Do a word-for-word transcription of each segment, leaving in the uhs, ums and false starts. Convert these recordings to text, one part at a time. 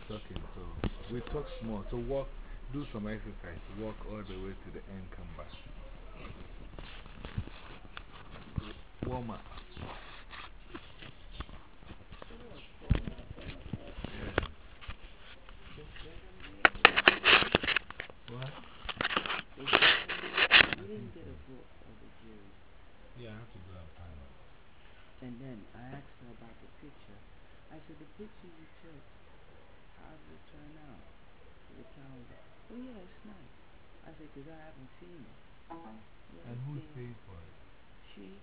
talking, so we talk small. So walk, do some exercise, walk all the way to the end, come back. Warm up. What? You didn't get a book of the jury. Yeah, I have to go and find it. And then I asked her about the picture. I said, the picture you took, how did it turn out? For the calendar. Oh, yeah, it's nice. I said, because I haven't seen it. And Right who's there. paying for it? She.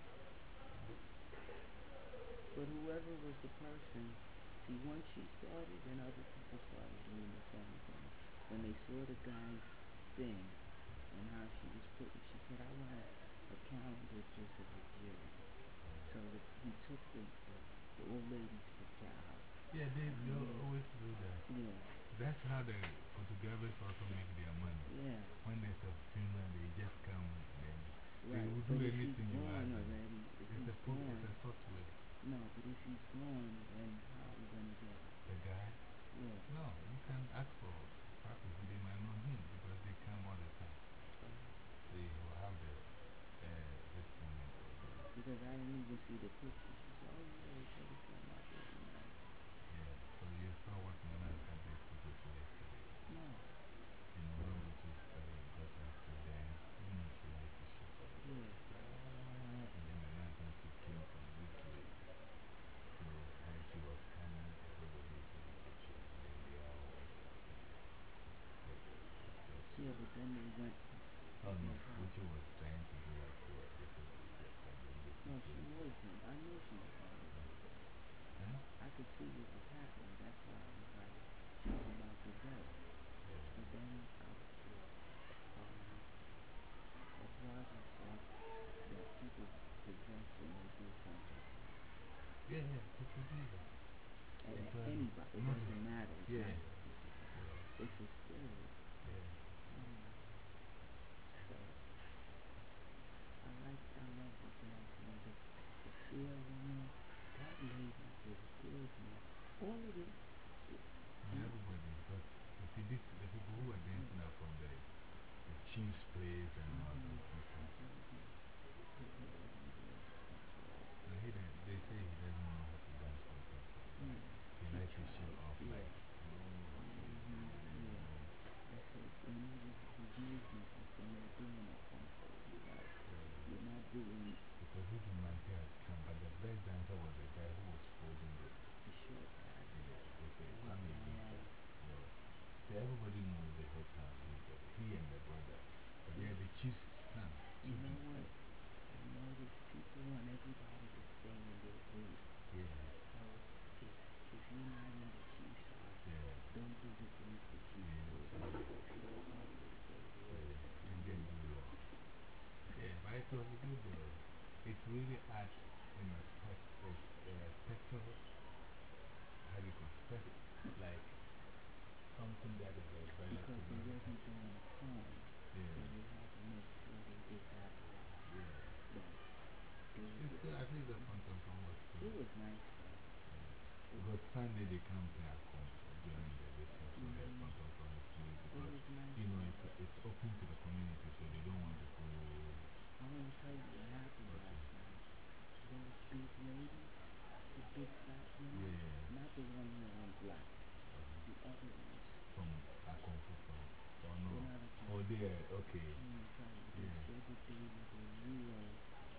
But whoever was the person, see, once she started, then other people started doing the same thing. When they saw the guy's thing and how she was putting, she said, I want a, a calendar just of the jury. So the, he took the, the, the old lady's picture out. Yeah, they, And they yeah, always do that. yeah, That's how the photographers also make their money. yeah, When there's a funeral, they just come and they right. will do But if he's anything you ask gone them. already, if It's a, he's photo, it's gone, a software. no, but if he's gone, then how are we gonna get it? The guy? Yeah. No, you can ask for copies. They might know him because they come all the time. Uh, They will have the, uh, this thing. because I didn't even see the picture. She said, oh yeah, they said it came out really nice. Yeah, so you saw what when I got this photo to yesterday. No, You know, when we just uh, got back to them, you know, she liked to shoot all the yeah, time. And then my mom she came from U K. So when she was coming, everybody was in the picture. And then they all went to get the pictures. yeah, but then they went Oh no, with her. Fuji was trying to do like what they took pictures and then they No, put she it. wasn't. I knew she was gonna do that. Huh? I could see what was happening. That's why I was like, she's about to go. But then I, um, Edwards said that people possess when they do something to her. Yeah, yeah, people do that. And It's like, anybody, it not a, doesn't matter. It's yeah, not yeah, just specific. It's a spirit. yeah. Um, so I like, I love the dancing, the, the feel in it. That lady was good, man. All of the, the Yeah, everybody. But you see, this, the people who are yeah. dancing are from the, the chief's place and all Mm-hmm. those people. Mm-hmm. His name was control. And he, didn't- they say he doesn't know how to dance contemporary. Like, Yeah. he He likes to show tried. off, like, Yeah. oh, this and Mm-hmm. that, you Yeah. know. I said when he was his movements, I said you're doing a kung fu. You're not. You're not doing Because even my hair had come, but the best dancer was the guy who was holding the, the short guy. yeah, they say And his Kwame Dinka. mom. Yeah. See, everybody knows the hip hop Dinka. He and the brother. But they Yeah. are the chief's son. You Two know people. what? I noticed people want everybody to stay in their group. Yeah. So if if you're not in the Chiefs house, Yeah. don't do the group that he's Yeah. with. If you don't want to stay there, Yeah. and And then then do your. Yeah, but it was good though. It really adds, you know, spec, uh, spectacle, how do you call spec, like something that is uh, very because they common. wasn't doing a poem, Yeah. so they had to make sure they did that right. Yeah. But they were It's just, still, at least the contemporary was still. it was nice though. It Because Sunday they come play a comp during the lesson, so the mm-hmm. contemporary is good. It Because, was nice you know, though. it's, it's open to the community, so they don't want the whole. I want to tell you what happened Okay. last night. Those big ladies, the big fat women, Yeah. not the one wearing black, Uh-huh. the other ones. From a Kung Fu from. Oh no. They're not a kung Oh, fu. there, okay. Let me tell you, they Yeah. said that they were the real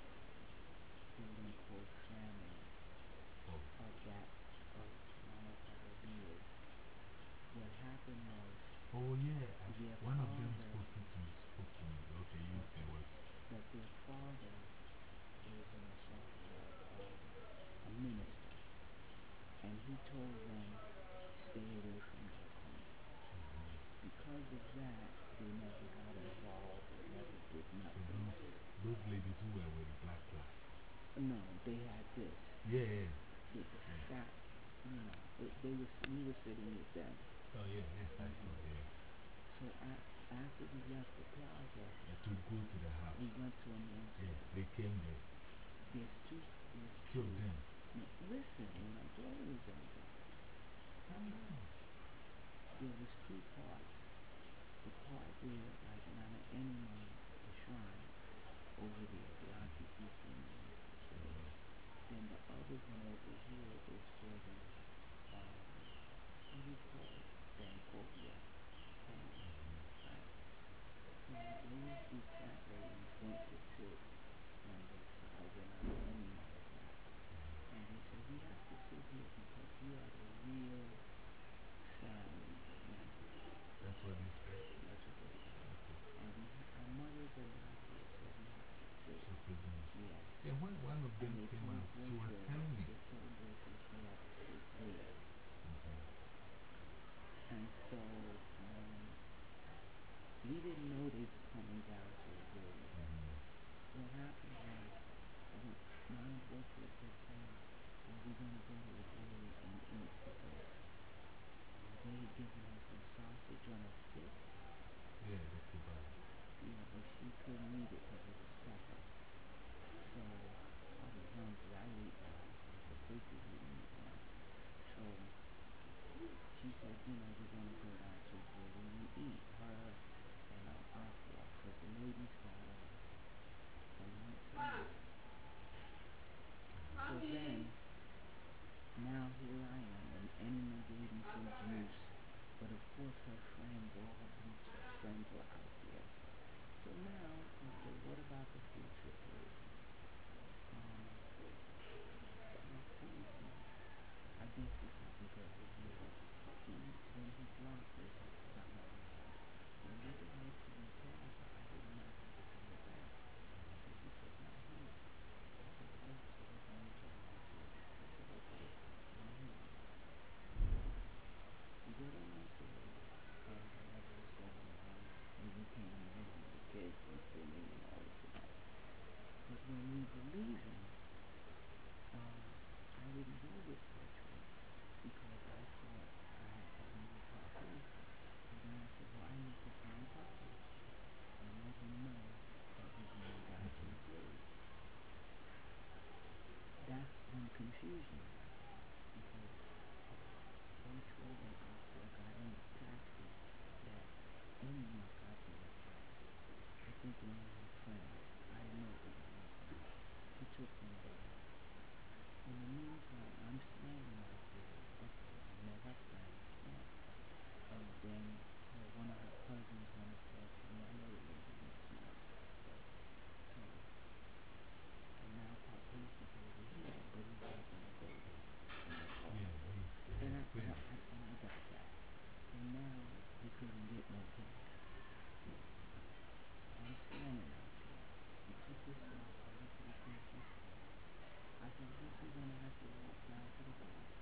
quote unquote family Oh. of that, of Mama Paravia's. What happened was Oh, yeah. I, their one of them father, spoke to me. Spoke to me. Okay, you say okay, what? that their father is an asafala, um, a minister, and he told them stay away from that corner. Because of that, they never got involved. They never did So nothing. those, those ladies who were with black plus. No, they had this. Yeah, yeah. The, the fat, you know, it, they was we were sitting with them. Oh, yeah, yes, I saw, Hmm. yeah. So a, after we left the plaza, Yeah, to go to the house. we went to a nail Yeah, salon. they came there. There's two. There's Two of two. them. No, listen. When I'm telling you something, I know. two parts. The part where, like, Nana Enima, the shrine over there, the Akikuchi Minister said. Then the other one over here is for the, um, what do you call it? Dankoya family, right? So those two fat ladies went to sit on this side where Nana Enima was at. And they said, we have to sit here because we are the real family members. That's what they said? That's what they said. And we ha our mothers are not here, so we have to sit. Represent. Yes. Yeah, one, one of them And they came told out, she was Botre, telling me. they told Botre she had to sit there. -hmm. And so, um, we didn't know they were coming down to the building. -hmm. What happened was, um, Nana Botre kept saying, well, we're going to go to the building and eat because um, they had given her some sausage on a stick. Yeah, the kebab. Yeah, but she couldn't eat it because it was pepper. So I was hungry. I ate mine. The sisters didn't eat mine. So she said, you know, we're going to go down to the building and eat. Her and um, Aqua, because the ladies got off from Mount Sinai. So then, now here I am, and Enima gave me some juice. But of course her friends, all her blue friends were out there. So now, okay, what about the future tourism? Um, well, Timothy, I guess this is because of you. He, when he dropped this, I forgot my mind. When we were at the plaza, I didn't know he was in the back. And he said, not here. I said, oh, so we're going to Mount Fuji. He said, okay, not here. We go to Mount Fuji, and whatever was going on, and you came in, and the kids were singing and all this and that. But when we were leaving, um, I didn't go with Botre because I thought I had to be with Papoose. So then I said, well, I need to find Papoose and let him know that we're going down to the village. That's when confusion happened because Botre and Aqua got in the taxi that Enima got there first. I think one of her friends, I know it was one of her friends, he took them there. In the meantime, I'm standing out there. Okay, I met her friend, Kim. And then her, one of her cousins went and said to me, I know the lady lives next door. So, and now Papoose is over here, but he's not going to go there in the car. Yeah, he's And I, and, I, finished. I, and I got that. So now we couldn't get no gas. So I'm standing out there. He took his stuff. I went to the grocery store. I said, I guess we're going to have to walk down to the bottom.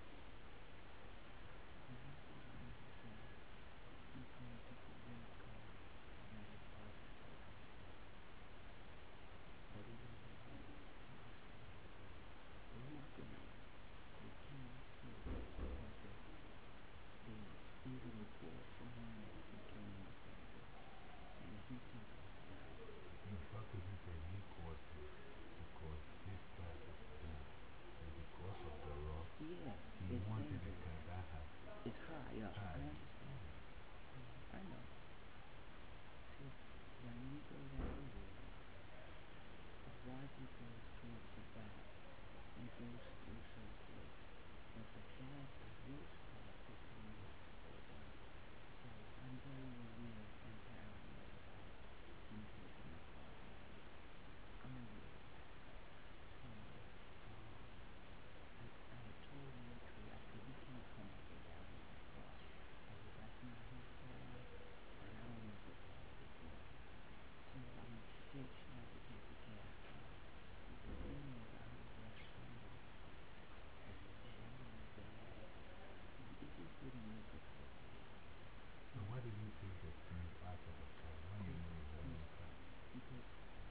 And I said, and he said, he's going to get the red car that his father told him to get. But he wasn't going to take us there. We're not going. We came here because of the people they bought for him and he came up on this. And he took us down. No, Papoose said he called him because his car is down. And because of the rock, Yeah, he it's wanted a dangerous. car that has It's high up. I high. understand. Yeah, I know. See, when we go down there, the logic goes towards the back. It goes through some place. But the front is this part is where you have to go down. So I'm very aware and paranoid about him taking the car down. I'm aware of that. So, um, I, I had told Botre, I said, he can't come up and down in that car. I said, that's not his car, and I don't want the car to get broken. So when she said she had to take the gas out, he said, you know that I'm a best friend of yours. And he said, I know that. He, it just didn't look appropriate. So why did you take the things out of the car when you know it's your own car? Because,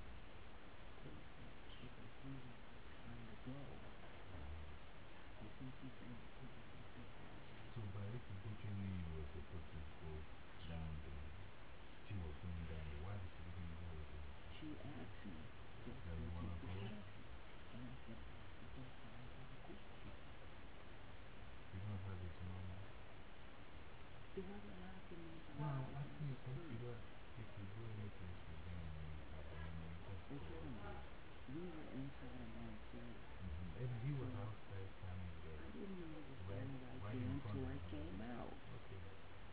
because we were trying to go. And since he's going to take us up there high, then So, but if Butcher knew you were supposed to go down there, she was going down there, why did she didn't go with you? she asked me, let's That go you want take to the go? taxi. And I said, I because I don't have a Gucci. You don't have his number? It wasn't my No, I'm asking you if you don't, if you go any place with them and you have them, and you just go. We were inside a mountain. -hmm. And he was outside standing there. I didn't know he was right, standing right, right there in until front I of came out. Okay.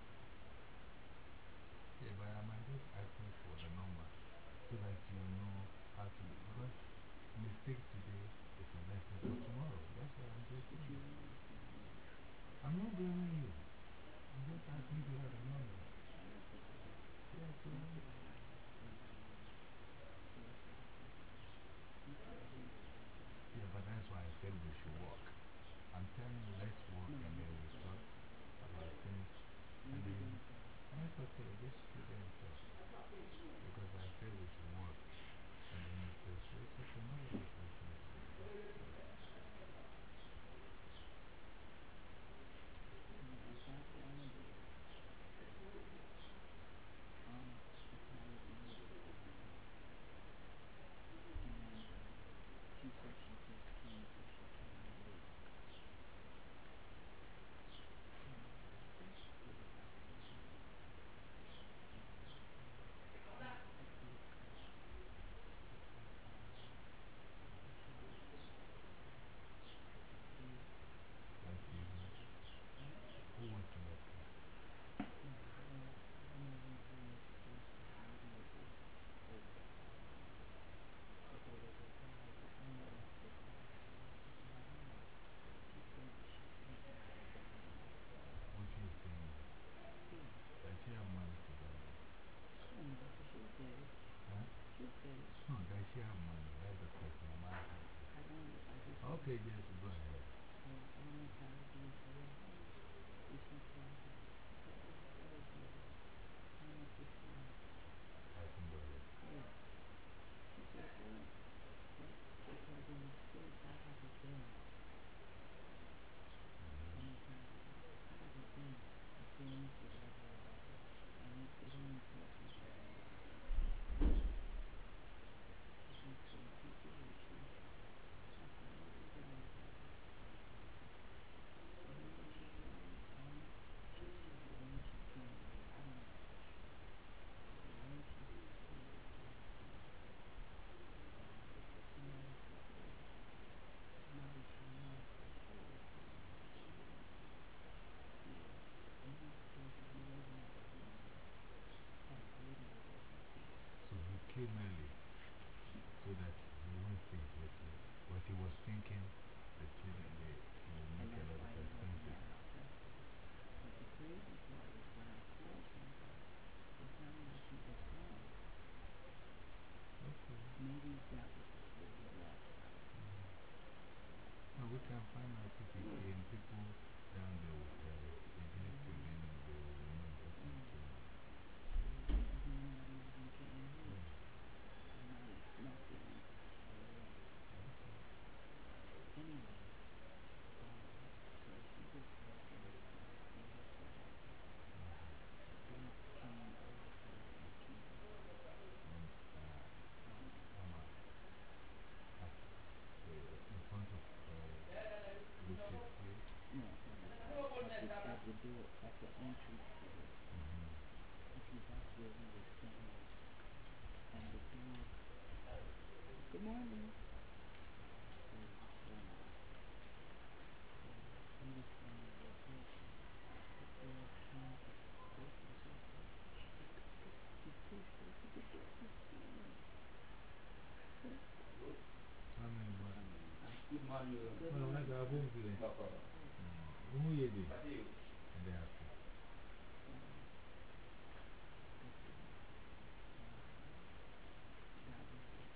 Yeah, but I'm just asking for the number so that you know how to. Because mistake today is a lesson for tomorrow. That's what I'm just saying. I'm not blaming you. I'm just asking if you have the number. Yeah, so. Yeah, but that's why I said we should walk. I'm telling you, let's walk and then we talk about things. And then, that's okay, just sit there and talk. Because I said we should walk. And then he says, so it's okay, nobody's listening to you. She said she just came, so she came late. Like you. Who wants to walk? What she is saying? Does she have money to buy it? Huh? No, does she have money? That's the question I'm asking. Okay, just go ahead. Asking what? She said, what? Because in the States, I haven't been. -hmm. I haven't been to things or whatever. And it, it only cost me five dollars. She said, so people will treat you. I said, what was it like that? So you know she told me? Um, she said the way she came here, I don't know. The way she came here, somebody said, oh, somebody from her said, oh, yeah, mm-hmm, because he wasn't at home. That lady wasn't here. So he came early so that he won't finish later. But he was thinking the children, they, he will make a lot of expenses. But the crazy part is when I called somebody, it sounded like he was home. Okay. Maybe that was before he left. No, we can find out if he came. People down there will tell us. Even if we didn't know, they will know if he came. He may not even came here. Not, nothing at all. Anyway, um, so she was walking with me and her father. They came over to the eighteen. Um, uh, Mama, at, uh, in front of uh, Lucia's place? No, no, at the, at the door, at the entrance to it. -hmm. You see, that's where we were standing. And the dog, good morning, was barking. So we were standing there talking. The dog came to open something. She said, go get, he pushed her. He said, the dog is coming. Amen. Good morning. Good morning. Good morning. No problem. Who are you? And they asked me. That was it.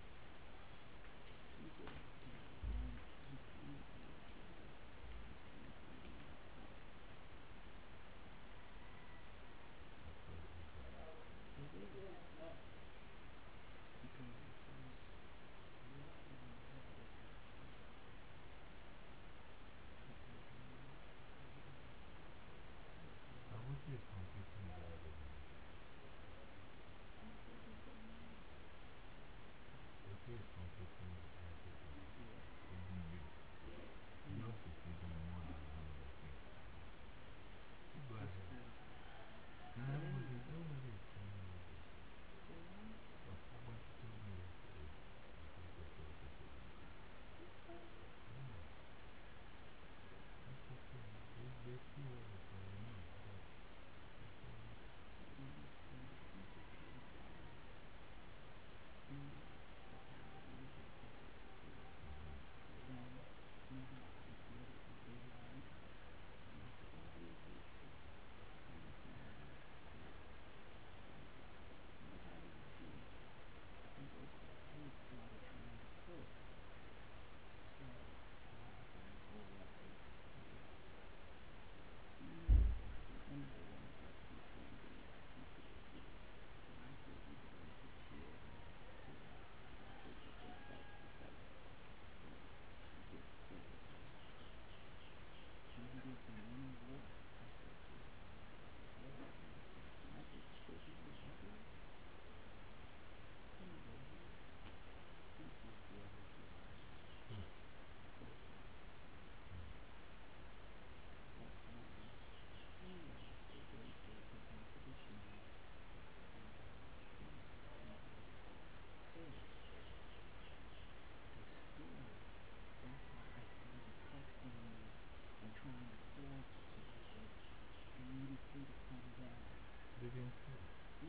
He said, you know, um, he's coming to your car. He's coming to your car. It is. Because it says, walk down Harvard Avenue. It says, um,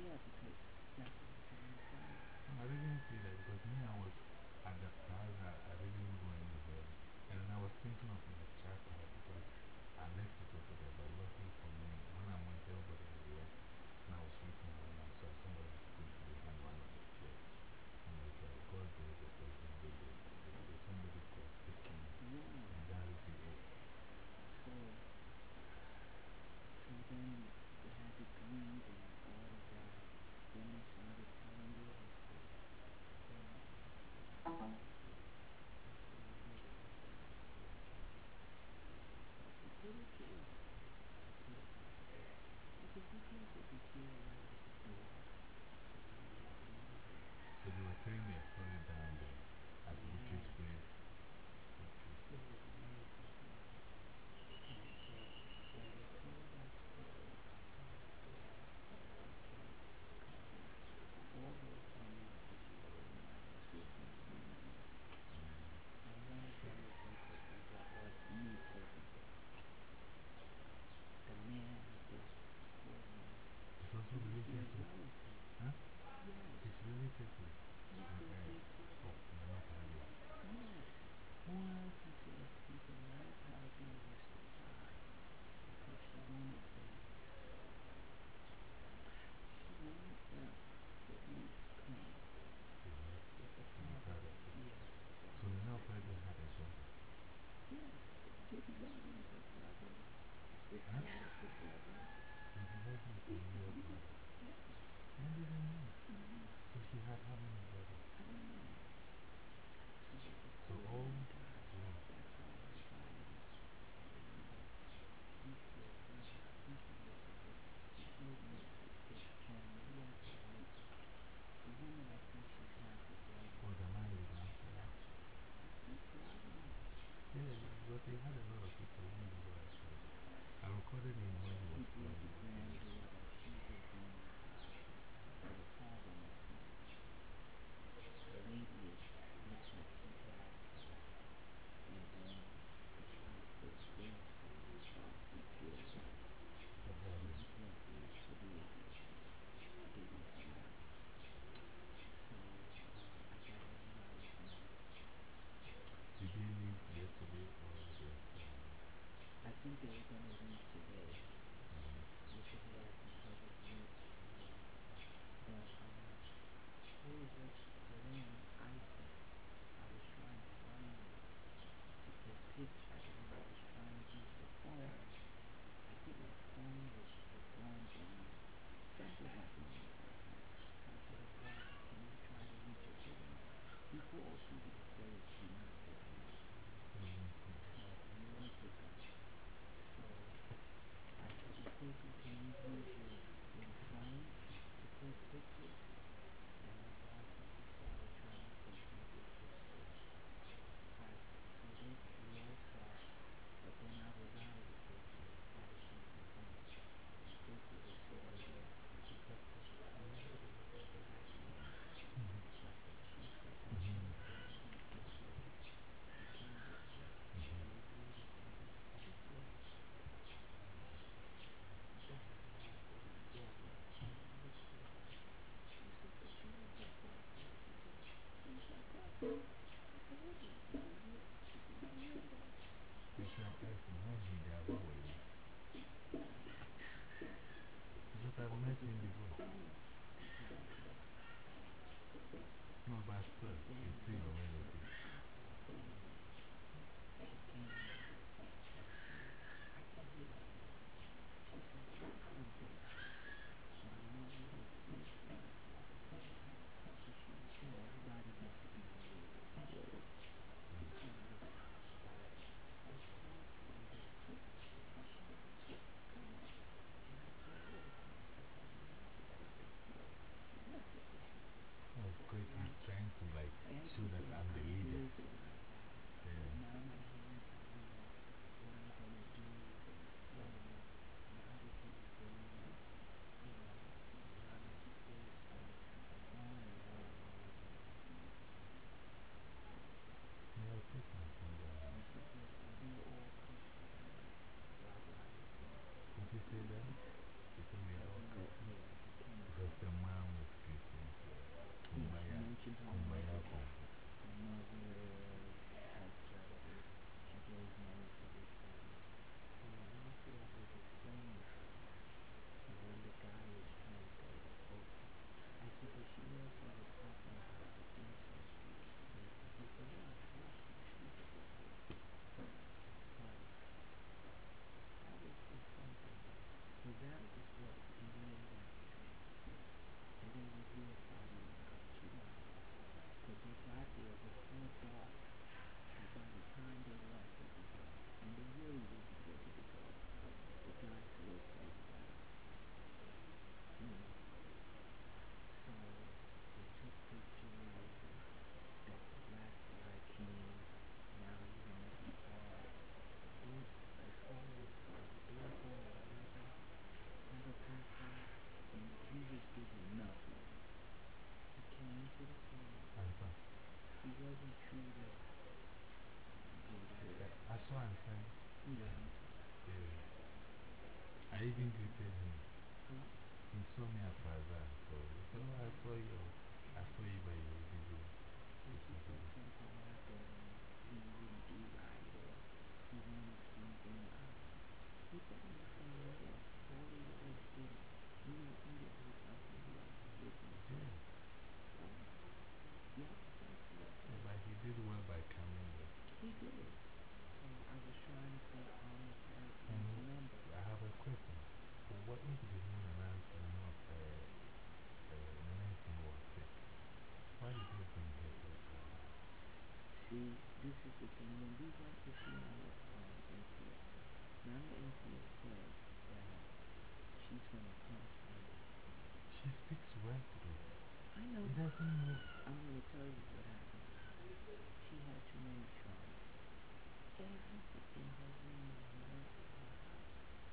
Yeah, because that's what I'm trying to say. No, I didn't see that because me, I was at the plaza. I didn't go anywhere. And then I was thinking of my tripod because I left it over there. But luckily for me, when I went, everybody had left. And I was waiting around. I saw somebody sitting behind one of the chairs. I'm like, uh, God bless the person who did this. So somebody could have taken it. Yeah. And that would be it. So, so then they had to grieve and all of that. Then they started telling their history. And that's what I did for the last four days. It's really true. But, because you can't take a kid away with the door. So you know, you know, So they were telling their story down there at Vicky's yeah, place. Okay. it was amazing. And so when they told that story, okay, um, all those women were very nice, good human beings. And one of them was her cousin, well, or new cousin. The man of the poor woman, It's also he was related their to. relative. Huh? Yes, It's related to. he's Uh, their uh, big brother. oh, Nana Pali. Yes. What? He said, he said, Nana Pazzi was surprised because she wanted them, she wanted them to at least come. But the father, yes, the So father Nana said, Pali had a brother. yes, Dickie Bobby is her brother. His Huh? dad is her brother. Did you have a real brother? Yes. I didn't know. Mm-hmm. So she had how many brothers? I don't know. She was a So poor all. woman, guys. Yeah. That's all her family. And he said, yeah, I think he was a good, he told me that his family, he has a wife. The woman, I think she's half a brother. Oh, the man is down there. I think so, I don't know. Yeah, because he had a lot of people who knew what I said. I recorded him when he He was did playing. the granddaughter, she was in, uh, where the father met them. The lady is, looks like she passed away. And then the, uh, the grandson uh, he killed her. Oh, And yeah. he went through severe abortion. A baby son. So um, I got everybody's number. Did they leave yesterday or they're still on? I think they were going to leave today. Mm. Yesterday I think I was with, um, but um, who was it? Lynn Isis. I was trying to find her to get pictures, and I was trying to use the phone. I think my phone was, was going down. Something happened on my phone. So I said, oh, Barbara, can you try to reach her today? Before she would say she's not picking up. They won't pick up. No, they won't pick up. So I said, well, Casey, can you use your, your phone to take pictures? And my boss, he started trying to take some pictures too. I, so they, we all talked, but then I was out of the picture. I was with the phone. And Casey was sitting there because the, remember there was a black man like a teacher that she Mm-hmm. was taking him pictures. He came with her and they greeted and he said, yeah, Barbara. I said, Deborah. And I looked at her. She said, but you look like Barbara. She said, she's my cousin. I told you. I said, yeah. She said, I knew that. You should have asked him when he died, what were you? Because I've met him before. Yeah, exactly. No, but still, But then, it's still your relative. but then she came over and she, I can hear her voice. She said, I'm Deborah. And I know who this is. And I said, yeah. So she, you know, everybody wants to be related to her. And I was like, okay, I'm just kidding. And she said, yeah, come on. And I told her to come. I said, you have to take pictures. You have to take pictures. Oh, because he's Right. trying to like And show she that said, I'm the I'm leader. busy. Yeah. And now my hands are, you know, what I'm going to do, you know, now that he's gone, you know, now that he passed, and on and on and on and on. Yeah, I'll take my phone down. And she said, are they all Christians? Blah, blah, this and that. Did you say that? She said they Are are all they all, Christian? yeah, the Kennedy Because the mom was Christian, so Yeah, she Kumbaya, mentioned her Kumbaya, mother. Kumbaya. Her mother helped her with, she gave money for this, that, and so after I was explaining to her, and when the guy was trying to tell her, okay, I said, but she also was talking about the ancestry. And he said, yeah, yeah, she, she was a good. But that was just something. So that is what, and then, and then we hear party didn't come too loud. Because they got there before dark. And by the time they left, it was dark. And they really wasn't ready to go. The guy said, okay, we gotta, you know. So they took pictures and that the black guy came. Now you want to be part. Don't, as far as uh, Billboard or whatever, have a concert, and he was giving nothing. He came to the song. Answer. He wasn't treated good at Yeah, all. I saw Answer. Yeah. Yeah. I even greeted him. Huh? He saw me at Plaza, so he said, oh, I saw you. I saw you by your video. So he said something happened and he wouldn't do right or he wanted something. Uh, he bought me some more. Forty dollars did it. You know, eat it with something he likes to give me. So, Yeah. uh, yeah, that's it. Yeah, but he did well by coming there. He did. So I was trying to say honor And Franklin's number. I have a question. What if the moon announcement of the nineteen was sick? Why did you bring her to the Plaza? See, this is the thing. When we went to see Nana um, Intia, Nana Intia said that she's going to come Sunday. She speaks well today. I know. It doesn't move. I'm going to tell you what happened. She had too many traumas. Everything in her room when we went to her house,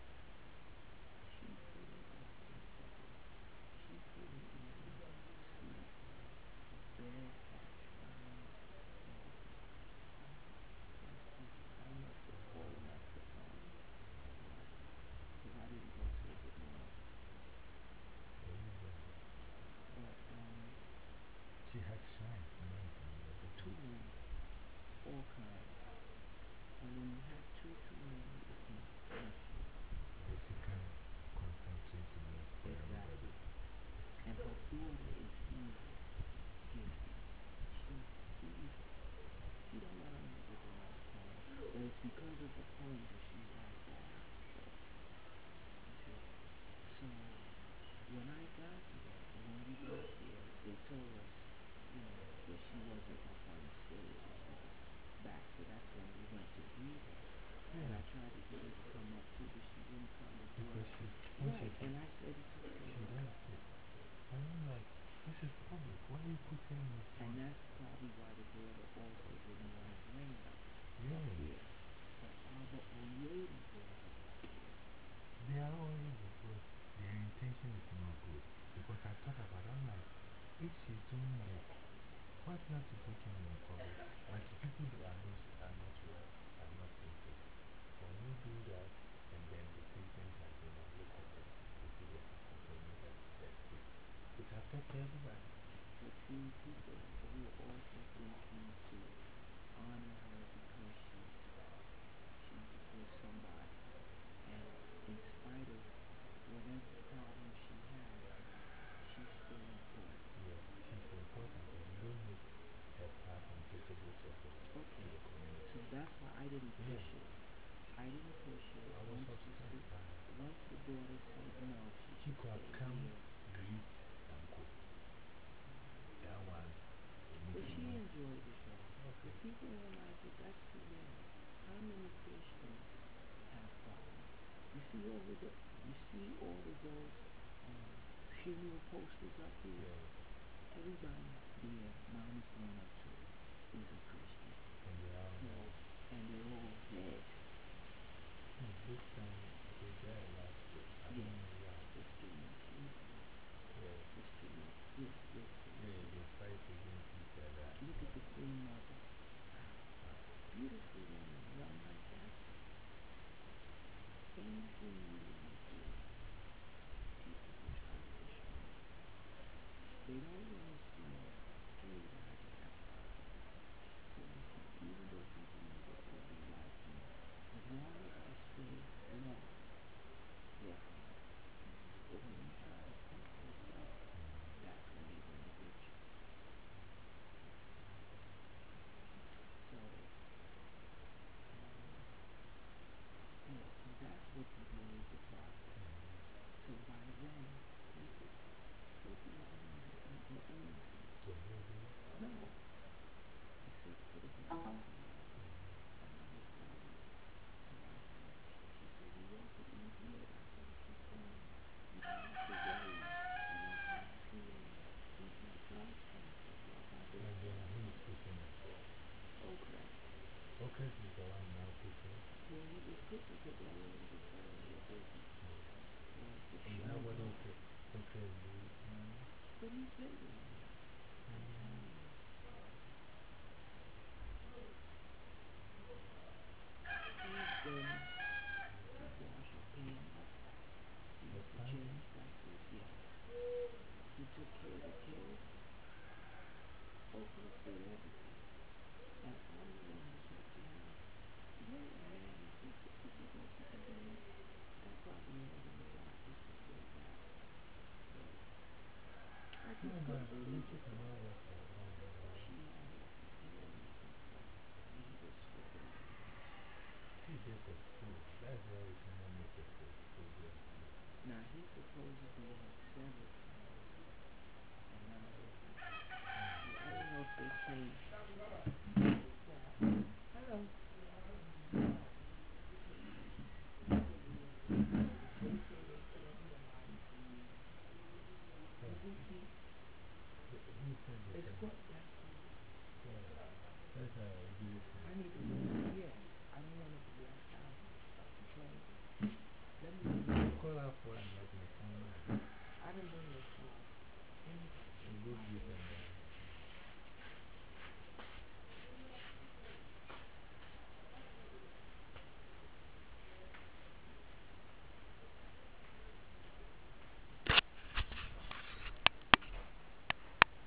she couldn't get comfortable. She couldn't even sleep. The bed had traumas, everything. That's just, I must have fallen off the phone. Because I didn't go say good morning. Yeah, you did. But, um, She has shrines, amazing. too many, all kinds. And when you have too, too many, it can mess you up. Yeah, she can concentrate to make for everybody. Exactly. And her daughter is evil, gifted. She's evil. She don't let her mother go on the phone. But it's because of the phone that she's like that. So, okay. So, when I got there, or when we got there, they told us, you know, that she wasn't up on the stage, that she was back. So that's when we went to greet her. And I Yeah. tried to get her to come up too, but she wouldn't come. The daughter. Because she, when Right, she, and I said it's okay. she does it. And I'm like, this is public. Why you put her in the And front? that's probably why the daughter also didn't want to bring her Yeah. up here. But Abba Oyedi brought her up here. They are all evil, but their intention is not good. Because I thought about it, I'm like, if she's doing this, why do you have to take her in the public? But people that are not, are not well, are not thinking. When you do that, and then the patients are saying, "Oh, look at them." They see the person telling you that they're sick. It affects everybody. But see, people will also thinking to honor her because she's, she's a good somebody. And in spite of whatever problem she has, she's still important. Yeah, she's important, but you don't make her platform visible to her, to Okay, the community. so that's why I didn't Yeah. push it. I didn't push it. I was Once the, upset. sis- Uh, once the daughter said no, she she should could have stay come, here. greet, and go. That one, the But meeting, she no. enjoyed it though. Okay. If people don't like it, that's too bad. How many Christians have problems? You see all of the, you see all of those um, funeral posters up here? Yeah. Everybody there, minus one or two, is a Christian. And they are So, all and they're all dead. hmm, this time they died last week. I don't Yeah, know why. it's too much evil. Yeah. It's too much this, this, this. Yeah, they fight against each other. Look at the Queen Mother. Wow. Beautiful woman, run like that. Anything you want to do, people will try to destroy it. still live now? But he's been doing it. I'm telling you. He's been, he washes pans. He The used to family? change diapers, yes. He took care of the kids. Oprah did everything. And I'm the one who said to him, wait a minute, just because you go to the bank, that probably made him a doctor before he died. But I No, just but couldn't believe Lucy it though. cannot work for long. She had his inheritance and stuff, and he just stripped it all away. She did for school. That's why we cannot make it for school. Just school. Now he supposedly had several sons, and none of them made it. So I don't know if they came. Hello. They say they can't hear mine from you. Is this heat? The, he said the It's same. quite, that's cool. Yeah. That's how I do it. I need to move, yeah. I don't want it to be outside. Close it. Let me move. You call out for it like my phone now. I didn't bring this phone. Let me go. You go get